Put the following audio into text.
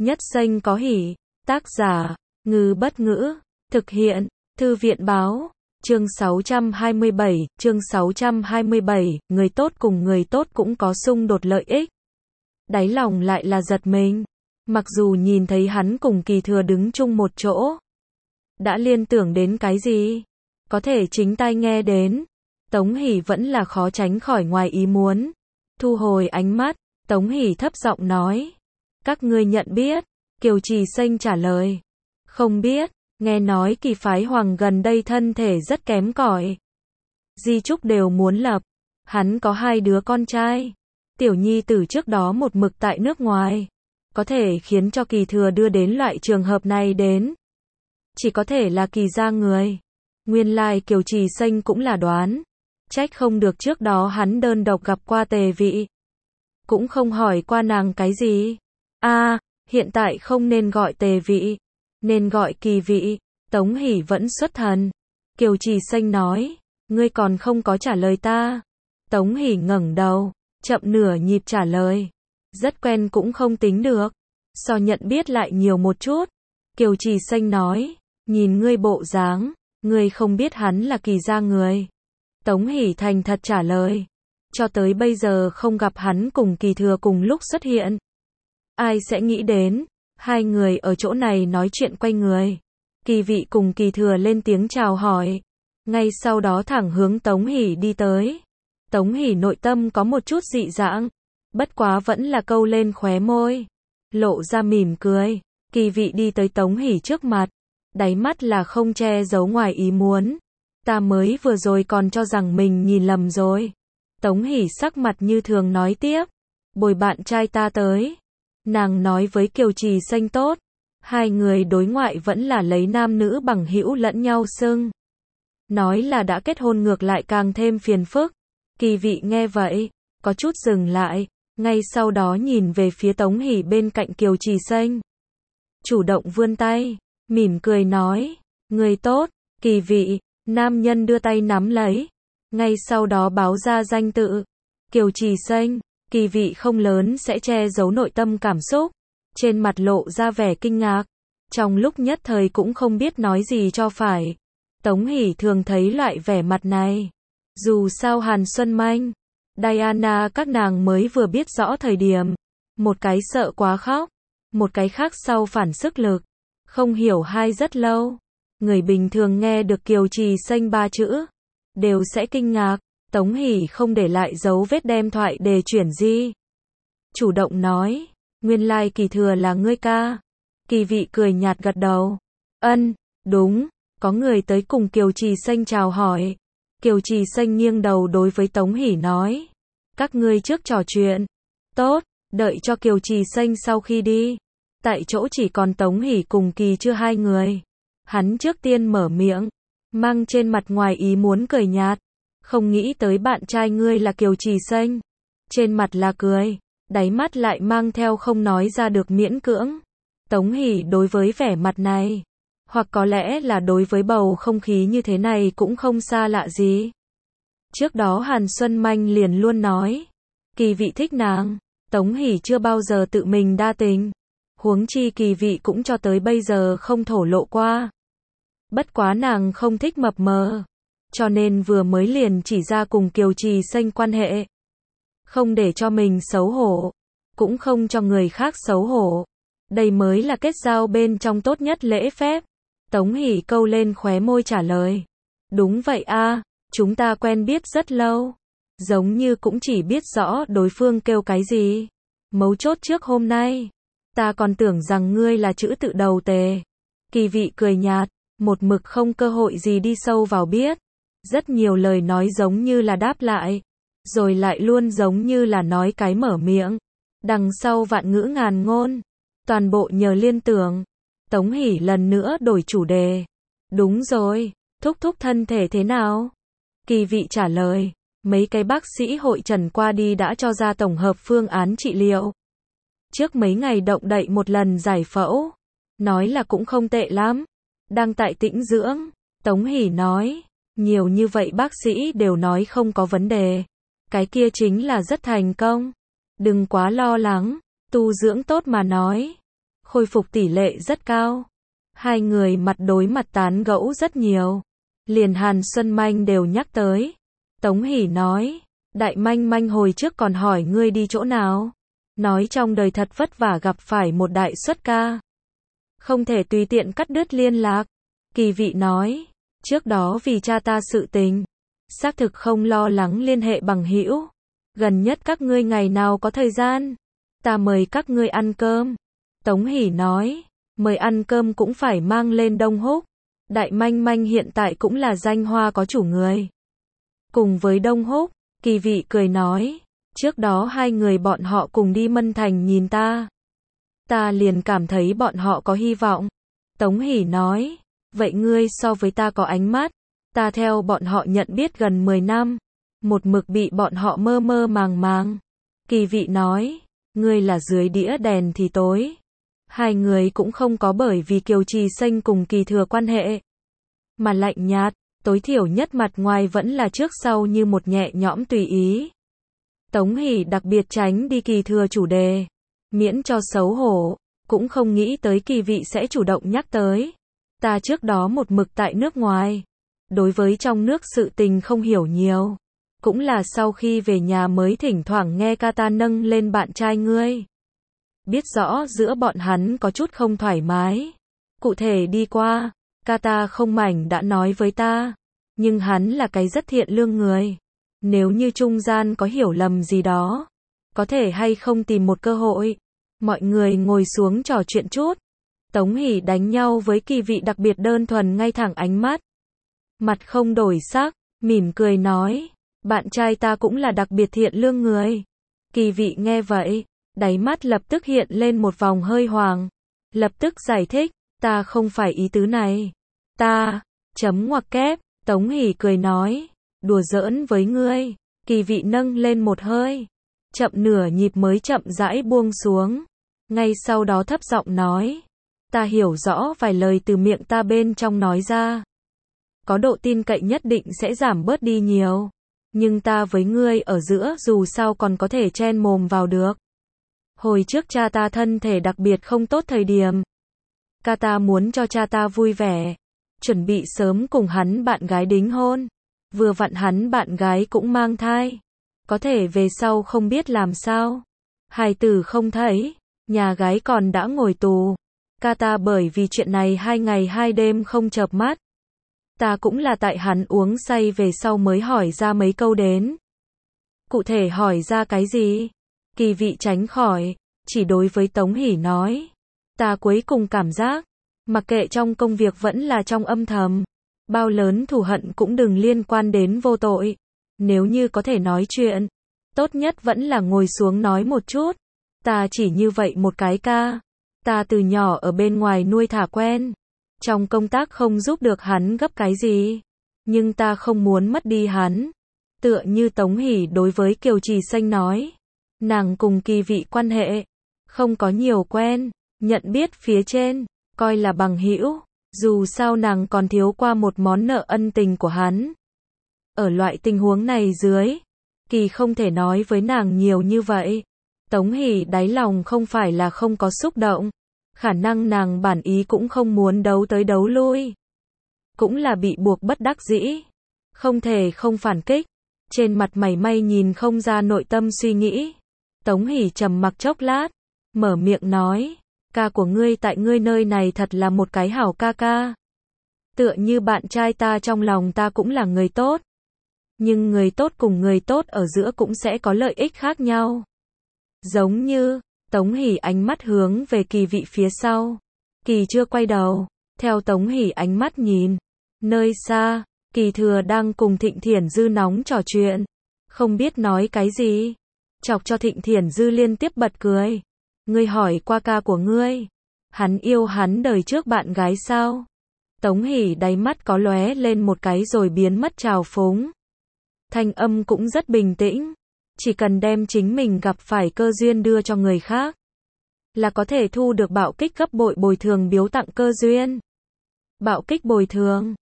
Nhất Xanh có hỉ. Tác giả, Ngư Bất Ngữ. Thực hiện, Thư viện Báo. Chương 627, người tốt cùng người tốt cũng có xung đột lợi ích. Đáy lòng lại là giật mình. Mặc dù nhìn thấy hắn cùng Kỳ Thừa đứng chung một chỗ, đã liên tưởng đến cái gì? Có thể chính tai nghe đến. Tống Hỷ vẫn là khó tránh khỏi ngoài ý muốn. Thu hồi ánh mắt, Tống Hỷ thấp giọng nói. Các ngươi nhận biết? Kiều Trì Xanh trả lời. Không biết, nghe nói Kỳ phái Hoàng gần đây thân thể rất kém cỏi. Di chúc đều muốn lập. Hắn có 2 đứa con trai. Tiểu nhi tử trước đó một mực tại nước ngoài. Có thể khiến cho Kỳ Thừa đưa đến loại trường hợp này đến. Chỉ có thể là Kỳ gia người. Nguyên lai Kiều Trì Xanh cũng là đoán. Trách không được trước đó hắn đơn độc gặp qua Tề Vị. Cũng không hỏi qua nàng cái gì. Hiện tại không nên gọi Tề Vị. Nên gọi Kỳ Vị. Tống Hỷ vẫn xuất thần. Kiều Trì Xanh nói. Ngươi còn không có trả lời ta. Tống Hỷ ngẩng đầu. Chậm nửa nhịp trả lời. Rất quen cũng không tính được. So nhận biết lại nhiều một chút. Kiều Trì Xanh nói. Nhìn ngươi bộ dáng, ngươi không biết hắn là Kỳ gia người. Tống Hỷ thành thật trả lời. Cho tới bây giờ không gặp hắn cùng Kỳ Thừa cùng lúc xuất hiện. Ai sẽ nghĩ đến, 2 người ở chỗ này nói chuyện quay người. Kỳ Vị cùng Kỳ Thừa lên tiếng chào hỏi. Ngay sau đó thẳng hướng Tống Hỷ đi tới. Tống Hỷ nội tâm có một chút dị dạng. Bất quá vẫn là câu lên khóe môi. Lộ ra mỉm cười. Kỳ Vị đi tới Tống Hỷ trước mặt. Đáy mắt là không che giấu ngoài ý muốn. Ta mới vừa rồi còn cho rằng mình nhìn lầm rồi. Tống Hỷ sắc mặt như thường nói tiếp. Bồi bạn trai ta tới. Nàng nói với Kiều Trì Xanh tốt. 2 người đối ngoại vẫn là lấy nam nữ bằng hữu lẫn nhau xưng. Nói là đã kết hôn ngược lại càng thêm phiền phức. Kỳ Vị nghe vậy, có chút dừng lại. Ngay sau đó nhìn về phía Tống Hỷ bên cạnh Kiều Trì Xanh. Chủ động vươn tay. Mỉm cười nói. Người tốt, Kỳ Vị. Nam nhân đưa tay nắm lấy. Ngay sau đó báo ra danh tự. Kiều Trì Xanh. Kỳ Vị không lớn sẽ che giấu nội tâm cảm xúc. Trên mặt lộ ra vẻ kinh ngạc. Trong lúc nhất thời cũng không biết nói gì cho phải. Tống Hỷ thường thấy loại vẻ mặt này. Dù sao Hàn Xuân Manh, Diana các nàng mới vừa biết rõ thời điểm. Một cái sợ quá khóc. Một cái khác sau phản sức lực. Không hiểu hai rất lâu. Người bình thường nghe được Kiều Trì Xanh 3 chữ. Đều sẽ kinh ngạc. Tống Hỷ không để lại dấu vết đem thoại đề chuyển di. Chủ động nói. Nguyên lai Kỳ Thừa là ngươi ca. Kỳ Vị cười nhạt gật đầu. Ân, đúng. Có người tới cùng Kiều Trì Xanh chào hỏi. Kiều Trì Xanh nghiêng đầu đối với Tống Hỷ nói. Các ngươi trước trò chuyện. Tốt, đợi cho Kiều Trì Xanh sau khi đi. Tại chỗ chỉ còn Tống Hỷ cùng Kỳ Chưa 2 người. Hắn trước tiên mở miệng. Mang trên mặt ngoài ý muốn cười nhạt. Không nghĩ tới bạn trai ngươi là Kiều Trì Xanh. Trên mặt là cười. Đáy mắt lại mang theo không nói ra được miễn cưỡng. Tống Hỷ đối với vẻ mặt này. Hoặc có lẽ là đối với bầu không khí như thế này cũng không xa lạ gì. Trước đó Hàn Xuân Manh liền luôn nói. Kỳ Vị thích nàng. Tống Hỷ chưa bao giờ tự mình đa tình. Huống chi Kỳ Vị cũng cho tới bây giờ không thổ lộ qua. Bất quá nàng không thích mập mờ. Cho nên vừa mới liền chỉ ra cùng Kiều Trì Xanh quan hệ. Không để cho mình xấu hổ. Cũng không cho người khác xấu hổ. Đây mới là kết giao bên trong tốt nhất lễ phép. Tống Hỷ câu lên khóe môi trả lời. Đúng vậy a, chúng ta quen biết rất lâu. Giống như cũng chỉ biết rõ đối phương kêu cái gì. Mấu chốt trước hôm nay. Ta còn tưởng rằng ngươi là chữ tự đầu Tề. Kỳ Vị cười nhạt. Một mực không cơ hội gì đi sâu vào biết. Rất nhiều lời nói giống như là đáp lại. Rồi lại luôn giống như là nói cái mở miệng. Đằng sau vạn ngữ ngàn ngôn. Toàn bộ nhờ liên tưởng. Tống Hỷ lần nữa đổi chủ đề. Đúng rồi, thúc thúc thân thể thế nào? Kỳ Vị trả lời. Mấy cái bác sĩ hội trần qua đi đã cho ra tổng hợp phương án trị liệu. Trước mấy ngày động đậy một lần giải phẫu. Nói là cũng không tệ lắm. Đang tại tĩnh dưỡng. Tống Hỷ nói. Nhiều như vậy bác sĩ đều nói không có vấn đề. Cái kia chính là rất thành công. Đừng quá lo lắng. Tu dưỡng tốt mà nói. khôi phục tỷ lệ rất cao. Hai người mặt đối mặt tán gẫu rất nhiều. Liền Hàn Xuân Manh đều nhắc tới. Tống Hỷ nói, Đại Manh Manh hồi trước còn hỏi ngươi đi chỗ nào. Nói trong đời thật vất vả gặp phải một đại xuất ca. Không thể tùy tiện cắt đứt liên lạc. Kỳ Vị nói, trước đó vì cha ta sự tình, xác thực không lo lắng liên hệ bằng hữu. Gần nhất các ngươi ngày nào có thời gian, ta mời các ngươi ăn cơm. Tống Hỷ nói, mời ăn cơm cũng phải mang lên Đông Húc. Đại Manh Manh hiện tại cũng là danh hoa có chủ người. Cùng với Đông Húc, Kỳ Vị cười nói, trước đó hai người bọn họ cùng đi Mân Thành nhìn ta. Ta liền cảm thấy bọn họ có hy vọng. Tống Hỷ nói, vậy ngươi so với ta có ánh mắt. Ta theo bọn họ nhận biết gần 10 năm. Một mực bị bọn họ mơ mơ màng màng. Kỳ Vị nói, ngươi là dưới đĩa đèn thì tối. Hai người cũng không có bởi vì Kiều Trì Xanh cùng Kỳ Thừa quan hệ mà lạnh nhạt, tối thiểu nhất mặt ngoài vẫn là trước sau như một nhẹ nhõm tùy ý. Tống Hỷ đặc biệt tránh đi Kỳ Thừa chủ đề, miễn cho xấu hổ, cũng không nghĩ tới Kỳ Vị sẽ chủ động nhắc tới. Ta trước đó một mực tại nước ngoài, đối với trong nước sự tình không hiểu nhiều, cũng là sau khi về nhà mới thỉnh thoảng nghe ca ta nâng lên bạn trai ngươi. Biết rõ giữa bọn hắn có chút không thoải mái. Cụ thể đi qua, ca ta không mảnh đã nói với ta, nhưng hắn là cái rất thiện lương người. Nếu như trung gian có hiểu lầm gì đó, có thể hay không tìm một cơ hội, mọi người ngồi xuống trò chuyện chút. Tống Hỷ đánh nhau với Kỳ Vị đặc biệt đơn thuần ngay thẳng ánh mắt. Mặt không đổi sắc, mỉm cười nói, bạn trai ta cũng là đặc biệt thiện lương người. Kỳ Vị nghe vậy, đáy mắt lập tức hiện lên một vòng hơi hoàng. Lập tức giải thích, ta không phải ý tứ này. Ta, chấm ngoặc kép, Tống Hỷ cười nói, đùa giỡn với ngươi. Kỳ Vị nâng lên một hơi, chậm nửa nhịp mới chậm rãi buông xuống. Ngay sau đó thấp giọng nói, ta hiểu rõ vài lời từ miệng ta bên trong nói ra. Có độ tin cậy nhất định sẽ giảm bớt đi nhiều. Nhưng ta với ngươi ở giữa dù sao còn có thể chen mồm vào được. Hồi trước cha ta thân thể đặc biệt không tốt thời điểm. Ca ta muốn cho cha ta vui vẻ. Chuẩn bị sớm cùng hắn bạn gái đính hôn. Vừa vặn hắn bạn gái cũng mang thai. Có thể về sau không biết làm sao. Hài tử không thấy. Nhà gái còn đã ngồi tù. Ca ta bởi vì chuyện này 2 ngày 2 đêm không chợp mắt. Ta cũng là tại hắn uống say về sau mới hỏi ra mấy câu đến. Cụ thể hỏi ra cái gì? Kỳ Vị tránh khỏi, chỉ đối với Tống Hỷ nói. Ta cuối cùng cảm giác, mặc kệ trong công việc vẫn là trong âm thầm, bao lớn thù hận cũng đừng liên quan đến vô tội. Nếu như có thể nói chuyện, tốt nhất vẫn là ngồi xuống nói một chút. Ta chỉ như vậy một cái ca. Ta từ nhỏ ở bên ngoài nuôi thả quen. Trong công tác không giúp được hắn gấp cái gì. Nhưng ta không muốn mất đi hắn. Tựa như Tống Hỷ đối với Kiều Trì Xanh nói. Nàng cùng Kỳ Vị quan hệ. Không có nhiều quen. Nhận biết phía trên. Coi là bằng hữu. Dù sao nàng còn thiếu qua một món nợ ân tình của hắn. Ở loại tình huống này dưới. Kỳ không thể nói với nàng nhiều như vậy. Tống Hỷ đáy lòng không phải là không có xúc động. Khả năng nàng bản ý cũng không muốn đấu tới đấu lui. Cũng là bị buộc bất đắc dĩ. Không thể không phản kích. Trên mặt mày may nhìn không ra nội tâm suy nghĩ. Tống Hỷ trầm mặc chốc lát. Mở miệng nói. Ca của ngươi tại ngươi nơi này thật là một cái hảo ca ca. Tựa như bạn trai ta trong lòng ta cũng là người tốt. Nhưng người tốt cùng người tốt ở giữa cũng sẽ có lợi ích khác nhau. Giống như, Tống Hỷ ánh mắt hướng về Kỳ Vị phía sau. Kỳ chưa quay đầu, theo Tống Hỷ ánh mắt nhìn. Nơi xa, Kỳ Thừa đang cùng Thịnh Thiển Dư nóng trò chuyện. Không biết nói cái gì. Chọc cho Thịnh Thiển Dư liên tiếp bật cười. Ngươi hỏi qua ca của ngươi. Hắn yêu hắn đời trước bạn gái sao? Tống Hỷ đáy mắt có lóe lên một cái rồi biến mất trào phúng. Thanh âm cũng rất bình tĩnh. Chỉ cần đem chính mình gặp phải cơ duyên đưa cho người khác, là có thể thu được bạo kích gấp bội bồi thường biếu tặng cơ duyên. Bạo kích bồi thường.